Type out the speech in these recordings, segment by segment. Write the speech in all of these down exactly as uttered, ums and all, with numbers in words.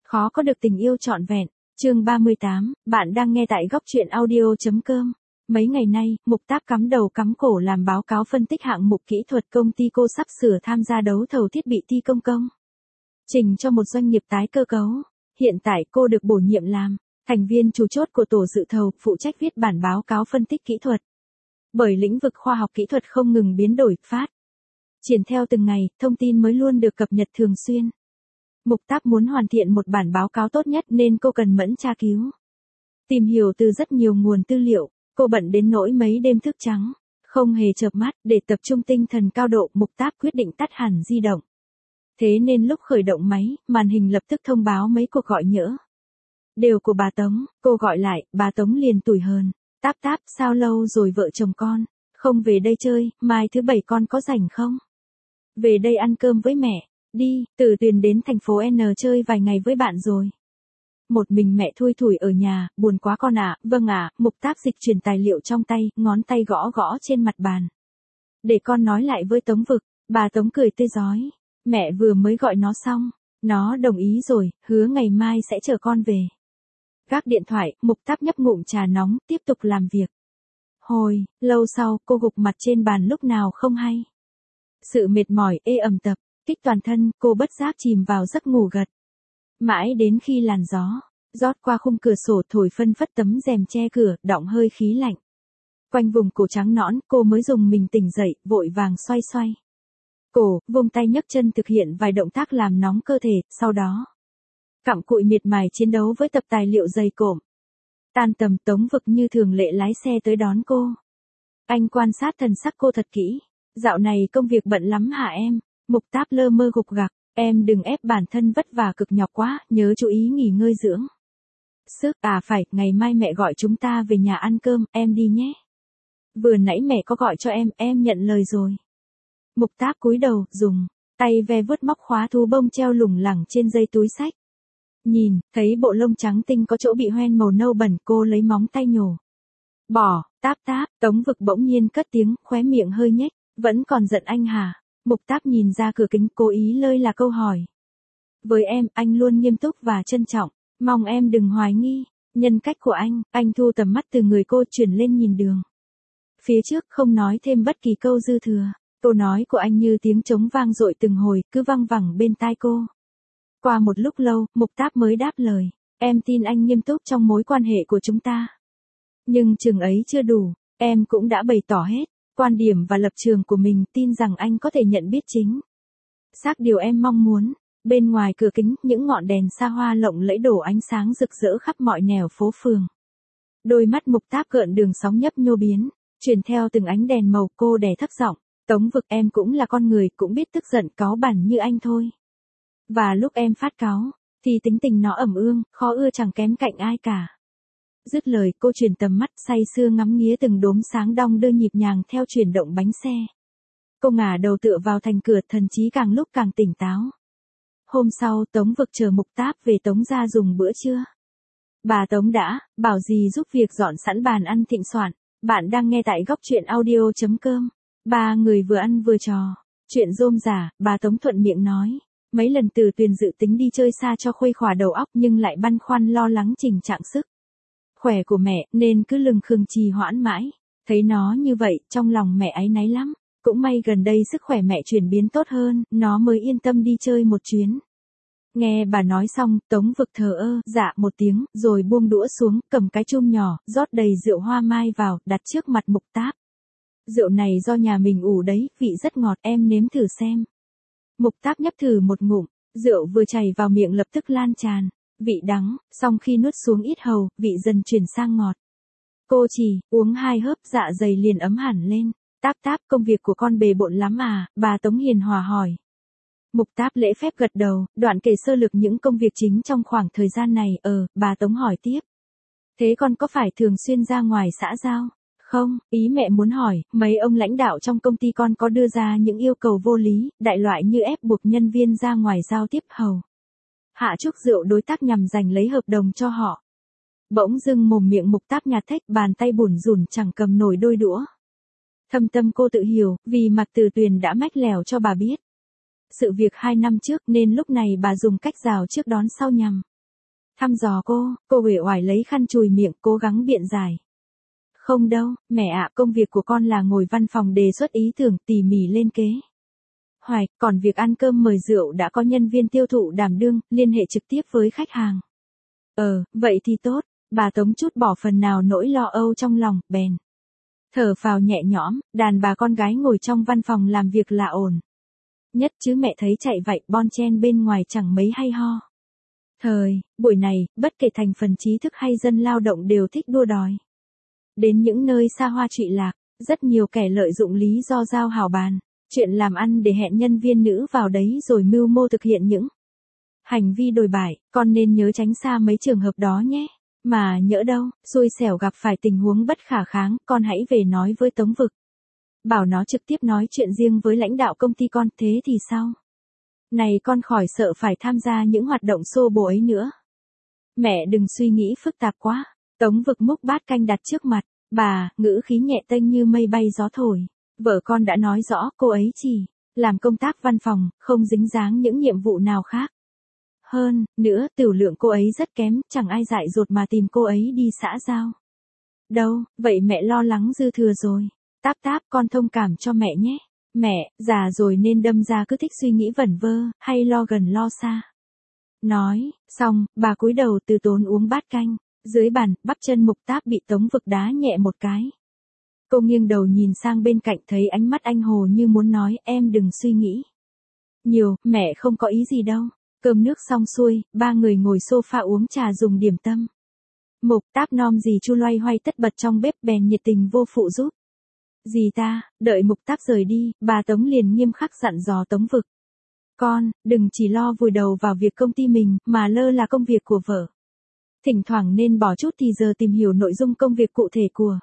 Khó có được tình yêu trọn vẹn. Chương ba mươi tám, bạn đang nghe tại góc truyện audio.com. Mấy ngày nay, Mục Táp cắm đầu cắm cổ làm báo cáo phân tích hạng mục kỹ thuật công ty cô sắp sửa tham gia đấu thầu thiết bị thi công công trình cho một doanh nghiệp tái cơ cấu. Hiện tại cô được bổ nhiệm làm thành viên chủ chốt của tổ dự thầu, phụ trách viết bản báo cáo phân tích kỹ thuật. Bởi lĩnh vực khoa học kỹ thuật không ngừng biến đổi, phát triển theo từng ngày, thông tin mới luôn được cập nhật thường xuyên. Mục Táp muốn hoàn thiện một bản báo cáo tốt nhất nên cô cần mẫn tra cứu, tìm hiểu từ rất nhiều nguồn tư liệu. Cô bận đến nỗi mấy đêm thức trắng, không hề chợp mắt. Để tập trung tinh thần cao độ, Mục Táp quyết định tắt hẳn di động. Thế nên lúc khởi động máy, màn hình lập tức thông báo mấy cuộc gọi nhỡ. Đều của bà Tống. Cô gọi lại, bà Tống liền tủi hờn. Táp Táp, sao lâu rồi vợ chồng con không về đây chơi, mai thứ bảy con có rảnh không? Về đây ăn cơm với mẹ. Đi, Từ Tuyền đến thành phố N chơi vài ngày với bạn rồi. Một mình mẹ thui thủi ở nhà, buồn quá con ạ. Vâng ạ. Mục Táp dịch chuyển tài liệu trong tay, ngón tay gõ gõ trên mặt bàn. Để con nói lại với Tống Vực. Bà Tống cười tươi rói. Mẹ vừa mới gọi nó xong, nó đồng ý rồi, hứa ngày mai sẽ chờ con về. Gác điện thoại, Mục Táp nhấp ngụm trà nóng, tiếp tục làm việc. Hồi lâu sau, cô gục mặt trên bàn lúc nào không hay. Sự mệt mỏi ê ẩm tập kích toàn thân, cô bất giác chìm vào giấc ngủ gật. Mãi đến khi làn gió rót qua khung cửa sổ thổi phân phất tấm rèm che cửa, đọng hơi khí lạnh quanh vùng cổ trắng nõn, cô mới dùng mình tỉnh dậy, vội vàng xoay xoay cổ, vung tay nhấc chân thực hiện vài động tác làm nóng cơ thể, sau đó cặm cụi miệt mài chiến đấu với tập tài liệu dày cộm. Tan tầm, Tống Vực như thường lệ lái xe tới đón cô. Anh quan sát thần sắc cô thật kỹ. Dạo này công việc bận lắm hả em? Mục Táp lơ mơ gục gặc. Em đừng ép bản thân vất vả cực nhọc quá, nhớ chú ý nghỉ ngơi dưỡng sức. À phải, ngày mai mẹ gọi chúng ta về nhà ăn cơm, em đi nhé. Vừa nãy mẹ có gọi cho em, em nhận lời rồi. Mục Táp cúi đầu, dùng tay ve vuốt móc khóa thú bông treo lủng lẳng trên dây túi xách. Nhìn, thấy bộ lông trắng tinh có chỗ bị hoen màu nâu bẩn, cô lấy móng tay nhổ bỏ. Táp Táp. Tống Vực bỗng nhiên cất tiếng, khóe miệng hơi nhếch. Vẫn còn giận anh hả? Mục Táp nhìn ra cửa kính, cố ý lơi là câu hỏi. Với em, anh luôn nghiêm túc và trân trọng. Mong em đừng hoài nghi nhân cách của anh. Anh thu tầm mắt từ người cô, chuyển lên nhìn đường phía trước, không nói thêm bất kỳ câu dư thừa. Câu nói của anh như tiếng trống vang dội từng hồi, cứ văng vẳng bên tai cô. Qua một lúc lâu, Mục Táp mới đáp lời. Em tin anh nghiêm túc trong mối quan hệ của chúng ta. Nhưng chừng ấy chưa đủ. Em cũng đã bày tỏ hết quan điểm và lập trường của mình, tin rằng anh có thể nhận biết chính xác điều em mong muốn. Bên ngoài cửa kính, những ngọn đèn xa hoa lộng lẫy đổ ánh sáng rực rỡ khắp mọi nẻo phố phường. Đôi mắt Mục Táp gợn đường sóng nhấp nhô biến, chuyển theo từng ánh đèn màu. Cô đè thấp giọng. Tống Vực, em cũng là con người, cũng biết tức giận cáu bẳn như anh thôi. Và lúc em phát cáu, thì tính tình nó ẩm ương, khó ưa chẳng kém cạnh ai cả. Dứt lời, cô chuyển tầm mắt, say sưa ngắm nghía từng đốm sáng đong đưa nhịp nhàng theo chuyển động bánh xe. Cô ngả đầu tựa vào thành cửa, thần trí càng lúc càng tỉnh táo. Hôm sau, Tống Vực chờ Mục Táp về Tống ra dùng bữa trưa. Bà Tống đã bảo dì giúp việc dọn sẵn bàn ăn thịnh soạn. Bạn đang nghe tại góc truyện audio.com. Ba người vừa ăn vừa trò chuyện rôm rả, bà Tống thuận miệng nói. Mấy lần Từ Tuyền dự tính đi chơi xa cho khuây khỏa đầu óc, nhưng lại băn khoăn lo lắng tình trạng sức khỏe của mẹ, nên cứ lừng khừng trì hoãn mãi. Thấy nó như vậy, trong lòng mẹ áy náy lắm. Cũng may gần đây sức khỏe mẹ chuyển biến tốt hơn, nó mới yên tâm đi chơi một chuyến. Nghe bà nói xong, Tống Vực thờ ơ, dạ một tiếng, rồi buông đũa xuống, cầm cái chum nhỏ, rót đầy rượu hoa mai vào, đặt trước mặt Mục Táp. Rượu này do nhà mình ủ đấy, vị rất ngọt, em nếm thử xem. Mục Táp nhấp thử một ngụm, rượu vừa chảy vào miệng lập tức lan tràn. Vị đắng, song khi nuốt xuống ít hầu, vị dần chuyển sang ngọt. Cô chỉ uống hai hớp, dạ dày liền ấm hẳn lên. Táp Táp, công việc của con bề bộn lắm à? Bà Tống hiền hòa hỏi. Mục Táp lễ phép gật đầu, đoạn kể sơ lược những công việc chính trong khoảng thời gian này. Ờ, bà Tống hỏi tiếp. Thế con có phải thường xuyên ra ngoài xã giao? Không, ý mẹ muốn hỏi, mấy ông lãnh đạo trong công ty con có đưa ra những yêu cầu vô lý, đại loại như ép buộc nhân viên ra ngoài giao tiếp hầu hạ chúc rượu đối tác nhằm giành lấy hợp đồng cho họ. Bỗng dưng mồm miệng Mục Táp nhạt thách, bàn tay bủn rủn chẳng cầm nổi đôi đũa. Thâm tâm cô tự hiểu, vì Mạc Từ Tuyền đã mách lèo cho bà biết sự việc hai năm trước, nên lúc này bà dùng cách rào trước đón sau nhằm Thăm dò cô, cô uể oải lấy khăn chùi miệng cố gắng biện giải. Không đâu, mẹ ạ, công việc của con là ngồi văn phòng đề xuất ý tưởng tỉ mỉ lên kế hoạch, còn việc ăn cơm mời rượu đã có nhân viên tiêu thụ đảm đương, liên hệ trực tiếp với khách hàng. Ờ, vậy thì tốt, bà Tống chút bỏ phần nào nỗi lo âu trong lòng, bèn thở phào nhẹ nhõm, đàn bà con gái ngồi trong văn phòng làm việc là ổn. Nhất chứ mẹ thấy chạy vậy bon chen bên ngoài chẳng mấy hay ho. Thời, buổi này, bất kể thành phần trí thức hay dân lao động đều thích đua đòi. Đến những nơi xa hoa trụy lạc, rất nhiều kẻ lợi dụng lý do giao hảo bàn, chuyện làm ăn để hẹn nhân viên nữ vào đấy rồi mưu mô thực hiện những hành vi đồi bại, con nên nhớ tránh xa mấy trường hợp đó nhé. Mà nhỡ đâu, xui xẻo gặp phải tình huống bất khả kháng, con hãy về nói với Tống Vực. Bảo nó trực tiếp nói chuyện riêng với lãnh đạo công ty con, thế thì sao? Này con khỏi sợ phải tham gia những hoạt động xô bồ ấy nữa. Mẹ đừng suy nghĩ phức tạp quá. Tống Vực múc bát canh đặt trước mặt, bà, ngữ khí nhẹ tênh như mây bay gió thổi. Vợ con đã nói rõ cô ấy chỉ làm công tác văn phòng, không dính dáng những nhiệm vụ nào khác. Hơn nữa, tiểu lượng cô ấy rất kém, chẳng ai dại dột mà tìm cô ấy đi xã giao. Đâu, vậy mẹ lo lắng dư thừa rồi. Táp táp, con thông cảm cho mẹ nhé. Mẹ, già rồi nên đâm ra cứ thích suy nghĩ vẩn vơ, hay lo gần lo xa. Nói, xong, bà cúi đầu từ tốn uống bát canh. Dưới bàn, bắp chân Mục Táp bị Tống Vực đá nhẹ một cái. Cô nghiêng đầu nhìn sang bên cạnh thấy ánh mắt anh Hồ như muốn nói em đừng suy nghĩ nhiều, mẹ không có ý gì đâu. Cơm nước xong xuôi, ba người ngồi sofa uống trà dùng điểm tâm. Mục Táp nom dì Chu loay hoay tất bật trong bếp bèn nhiệt tình vô phụ giúp. Dì ta, đợi Mục Táp rời đi, bà Tống liền nghiêm khắc dặn dò Tống Vực. Con, đừng chỉ lo vùi đầu vào việc công ty mình, mà lơ là công việc của vợ. Thỉnh thoảng nên bỏ chút thì giờ tìm hiểu nội dung công việc cụ thể của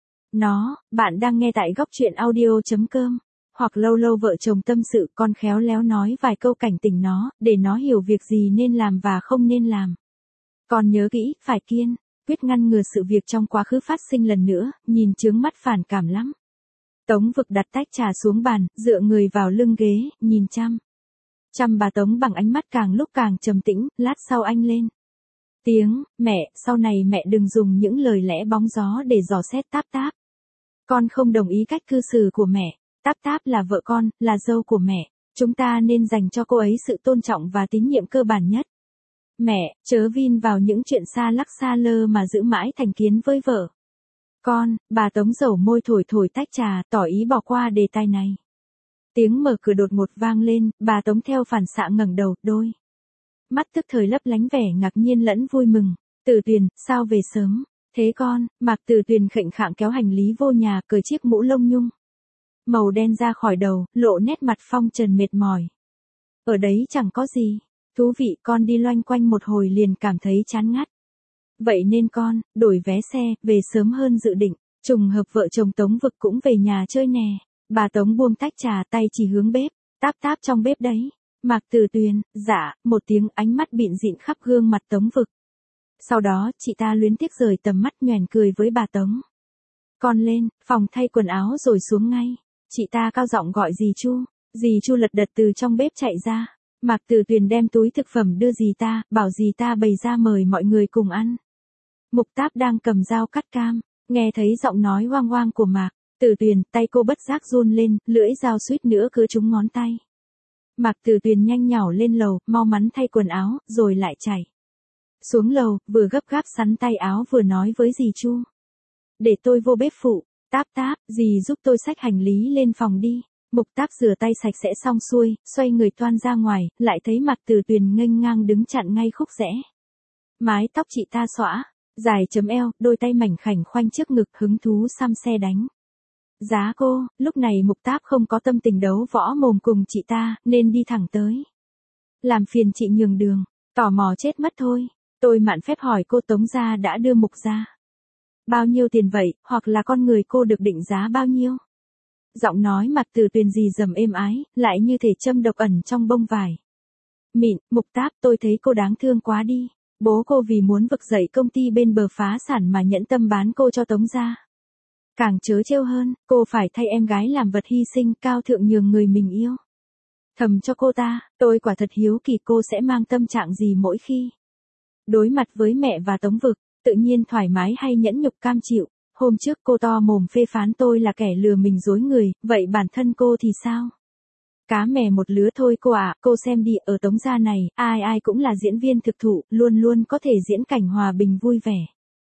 nó. Bạn đang nghe tại góc truyện audio.com. Hoặc lâu lâu vợ chồng tâm sự con khéo léo nói vài câu cảnh tỉnh nó, để nó hiểu việc gì nên làm và không nên làm. Con nhớ kỹ, phải kiên quyết ngăn ngừa sự việc trong quá khứ phát sinh lần nữa, nhìn chướng mắt phản cảm lắm. Tống Vực đặt tách trà xuống bàn, dựa người vào lưng ghế, nhìn chăm chăm bà Tống bằng ánh mắt càng lúc càng trầm tĩnh, lát sau anh lên tiếng, mẹ, sau này mẹ đừng dùng những lời lẽ bóng gió để dò xét Táp Táp. Con không đồng ý cách cư xử của mẹ. Táp Táp là vợ con, là dâu của mẹ. Chúng ta nên dành cho cô ấy sự tôn trọng và tín nhiệm cơ bản nhất. Mẹ, chớ vin vào những chuyện xa lắc xa lơ mà giữ mãi thành kiến với vợ con. Bà Tống dầu môi thổi thổi tách trà, tỏ ý bỏ qua đề tài này. Tiếng mở cửa đột ngột vang lên, bà Tống theo phản xạ ngẩng đầu, đôi mắt tức thời lấp lánh vẻ ngạc nhiên lẫn vui mừng. Tử Tuyền, sao về sớm thế con? Mạc Tử Tuyền khệnh khạng kéo hành lý vô nhà, cởi chiếc mũ lông nhung màu đen ra khỏi đầu, lộ nét mặt phong trần mệt mỏi. Ở đấy chẳng có gì thú vị, con đi loanh quanh một hồi liền cảm thấy chán ngắt. Vậy nên con đổi vé xe, về sớm hơn dự định. Trùng hợp vợ chồng Tống Vực cũng về nhà chơi nè. Bà Tống buông tách trà, tay chỉ hướng bếp. Táp Táp trong bếp đấy. Mạc Tử Tuyền, dạ, một tiếng, ánh mắt bịn dịn khắp gương mặt Tống Vực. Sau đó, chị ta luyến tiếc rời tầm mắt, nhoẻn cười với bà Tống. Con lên phòng thay quần áo rồi xuống ngay. Chị ta cao giọng gọi dì Chu. Dì Chu lật đật từ trong bếp chạy ra. Mạc Tử Tuyền đem túi thực phẩm đưa dì ta, bảo dì ta bày ra mời mọi người cùng ăn. Mục Táp đang cầm dao cắt cam, nghe thấy giọng nói hoang hoang của Mạc Tử Tuyền, tay cô bất giác run lên, lưỡi dao suýt nữa cứa trúng ngón tay. Mạc Tử Tuyền nhanh nhảu lên lầu, mau mắn thay quần áo, rồi lại chạy xuống lầu, vừa gấp gáp sắn tay áo vừa nói với dì Chu. Để tôi vô bếp phụ. Táp Táp, dì giúp tôi xách hành lý lên phòng đi. Mục Táp rửa tay sạch sẽ xong xuôi, xoay người toan ra ngoài, lại thấy Mạc Tử Tuyền nghênh ngang đứng chặn ngay khúc rẽ. Mái tóc chị ta xõa dài chấm eo, đôi tay mảnh khảnh khoanh trước ngực, hứng thú xăm xe đánh giá cô. Lúc này Mục Táp không có tâm tình đấu võ mồm cùng chị ta, nên đi thẳng tới. Làm phiền chị nhường đường. Tò mò chết mất thôi. Tôi mạn phép hỏi cô Tống gia đã đưa Mục gia bao nhiêu tiền vậy, hoặc là con người cô được định giá bao nhiêu? Giọng nói Mạc Tử Tuyền rì rầm êm ái, lại như thể châm độc ẩn trong bông vải mịn. Mục Táp, tôi thấy cô đáng thương quá đi. Bố cô vì muốn vực dậy công ty bên bờ phá sản mà nhẫn tâm bán cô cho Tống gia. Càng trớ trêu hơn, cô phải thay em gái làm vật hy sinh, cao thượng nhường người mình yêu. Thầm cho cô ta, tôi quả thật hiếu kỳ cô sẽ mang tâm trạng gì mỗi khi Đối mặt với mẹ và Tống Vực, tự nhiên thoải mái hay nhẫn nhục cam chịu. Hôm trước cô to mồm phê phán tôi là kẻ lừa mình dối người, vậy bản thân cô thì sao? Cá mè một lứa thôi cô ạ, cô xem đi, ở Tống gia này, ai ai cũng là diễn viên thực thụ, luôn luôn có thể diễn cảnh hòa bình vui vẻ.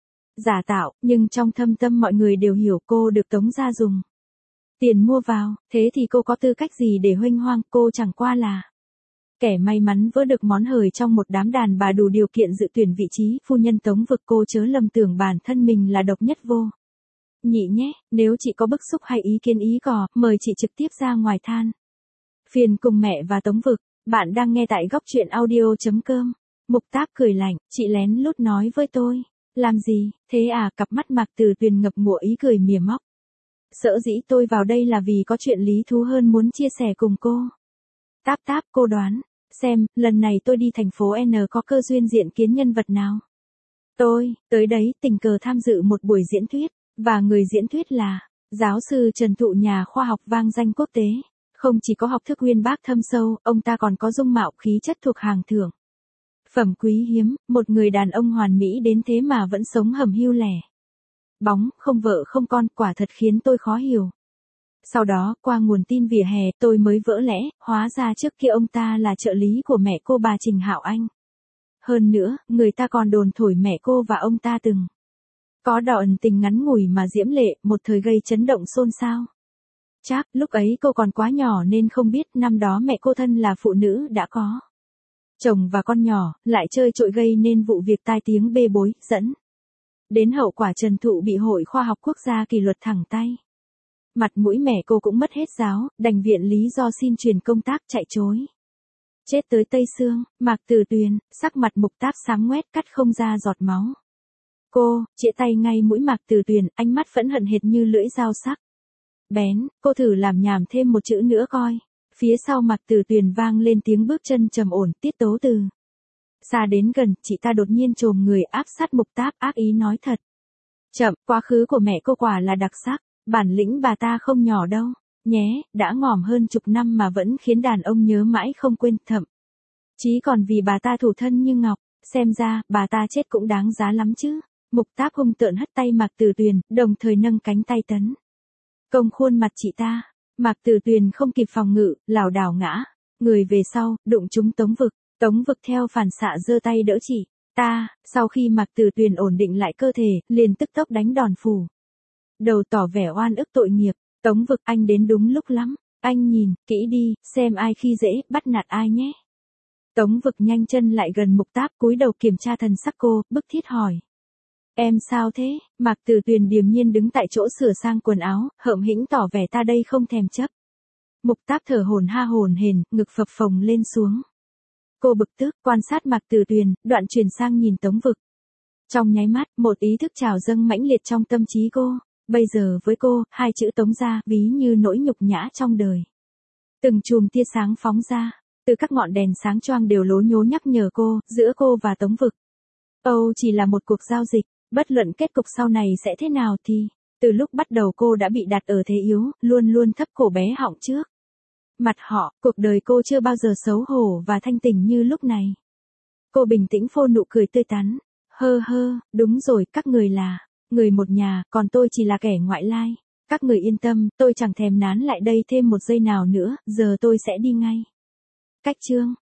Giả tạo, nhưng trong thâm tâm mọi người đều hiểu cô được Tống gia dùng tiền mua vào, thế thì cô có tư cách gì để huênh hoang, cô chẳng qua là kẻ may mắn vỡ được món hời trong một đám đàn bà đủ điều kiện dự tuyển vị trí phu nhân Tống Vực. Cô chớ lầm tưởng bản thân mình là độc nhất vô nhị nhé, nếu chị có bức xúc hay ý kiến ý cò, mời chị trực tiếp ra ngoài than phiền cùng mẹ và Tống Vực. Bạn đang nghe tại góc truyện audio.com. Mục Táp cười lạnh, chị lén lút nói với tôi. Làm gì, thế à, cặp mắt Mạc Từ Tuyền ngập ngụa ý cười mỉa móc. Sở dĩ tôi vào đây là vì có chuyện lý thú hơn muốn chia sẻ cùng cô. Táp Táp, cô đoán, xem, lần này tôi đi thành phố N có cơ duyên diện kiến nhân vật nào. Tôi, tới đấy, tình cờ tham dự một buổi diễn thuyết, và người diễn thuyết là giáo sư Trần Thụ, nhà khoa học vang danh quốc tế. Không chỉ có học thức uyên bác thâm sâu, ông ta còn có dung mạo khí chất thuộc hàng thượng phẩm quý hiếm, một người đàn ông hoàn mỹ đến thế mà vẫn sống hầm hưu lẻ bóng, không vợ không con, quả thật khiến tôi khó hiểu. Sau đó, qua nguồn tin vỉa hè, tôi mới vỡ lẽ, hóa ra trước kia ông ta là trợ lý của mẹ cô bà Trình Hạo Anh. Hơn nữa, người ta còn đồn thổi mẹ cô và ông ta từng có đoạn tình ngắn ngủi mà diễm lệ, một thời gây chấn động xôn xao. Chắc, lúc ấy cô còn quá nhỏ nên không biết, năm đó mẹ cô thân là phụ nữ đã có chồng và con nhỏ, lại chơi trội gây nên vụ việc tai tiếng bê bối, dẫn đến hậu quả Trần Thụ bị Hội Khoa học Quốc gia kỷ luật thẳng tay. Mặt mũi mẹ cô cũng mất hết giáo, đành viện lý do xin chuyển công tác chạy trối. Chết tới tây xương, Mạc Từ Tuyền, sắc mặt Mục Táp xám ngoét, cắt không ra giọt máu. Cô, chĩa tay ngay mũi Mạc Từ Tuyền, ánh mắt phẫn hận hệt như lưỡi dao sắc bén, cô thử làm nhảm thêm một chữ nữa coi. Phía sau Mạc Từ Tuyền vang lên tiếng bước chân trầm ổn, tiết tấu từ xa đến gần, chị ta đột nhiên chồm người áp sát Mục Táp, ác ý nói thật chậm, quá khứ của mẹ cô quả là đặc sắc, bản lĩnh bà ta không nhỏ đâu, nhé, đã ngòm hơn chục năm mà vẫn khiến đàn ông nhớ mãi không quên, thậm chí còn vì bà ta thủ thân như ngọc, xem ra, bà ta chết cũng đáng giá lắm chứ. Mục Táp hung tợn hất tay Mạc Từ Tuyền, đồng thời nâng cánh tay tấn công khuôn mặt chị ta. Mạc Từ Tuyền không kịp phòng ngự, lảo đảo ngã người về sau, đụng trúng Tống Vực. Tống Vực theo phản xạ giơ tay đỡ chị ta, sau khi Mạc Từ Tuyền ổn định lại cơ thể, liền tức tốc đánh đòn phủ đầu, tỏ vẻ oan ức tội nghiệp. Tống Vực, anh đến đúng lúc lắm, anh nhìn kỹ đi, xem ai khi dễ bắt nạt ai nhé. Tống Vực nhanh chân lại gần Mục Táp, cúi đầu kiểm tra thần sắc cô, bức thiết hỏi. Em sao thế? Mạc Từ Tuyền điềm nhiên đứng tại chỗ sửa sang quần áo, hhợm hĩnh tỏ vẻ ta đây không thèm chấp. Mục Táp thở hổn ha hổn hển, ngực phập phồng lên xuống. Cô bực tức, quan sát Mạc Từ Tuyền, đoạn chuyển sang nhìn Tống Vực. Trong nháy mắt, một ý thức trào dâng mãnh liệt trong tâm trí cô. Bây giờ với cô, hai chữ Tống gia ví như nỗi nhục nhã trong đời. Từng chùm tia sáng phóng ra, từ các ngọn đèn sáng choang đều lố nhố nhắc nhở cô, giữa cô và Tống Vực. Âu chỉ là một cuộc giao dịch, bất luận kết cục sau này sẽ thế nào thì, từ lúc bắt đầu cô đã bị đặt ở thế yếu, luôn luôn thấp cổ bé họng trước mặt họ, cuộc đời cô chưa bao giờ xấu hổ và thanh tỉnh như lúc này. Cô bình tĩnh phô nụ cười tươi tắn, hơ hơ, đúng rồi, các người là người một nhà, còn tôi chỉ là kẻ ngoại lai. Các người yên tâm, tôi chẳng thèm nán lại đây thêm một giây nào nữa, giờ tôi sẽ đi ngay. Cách chương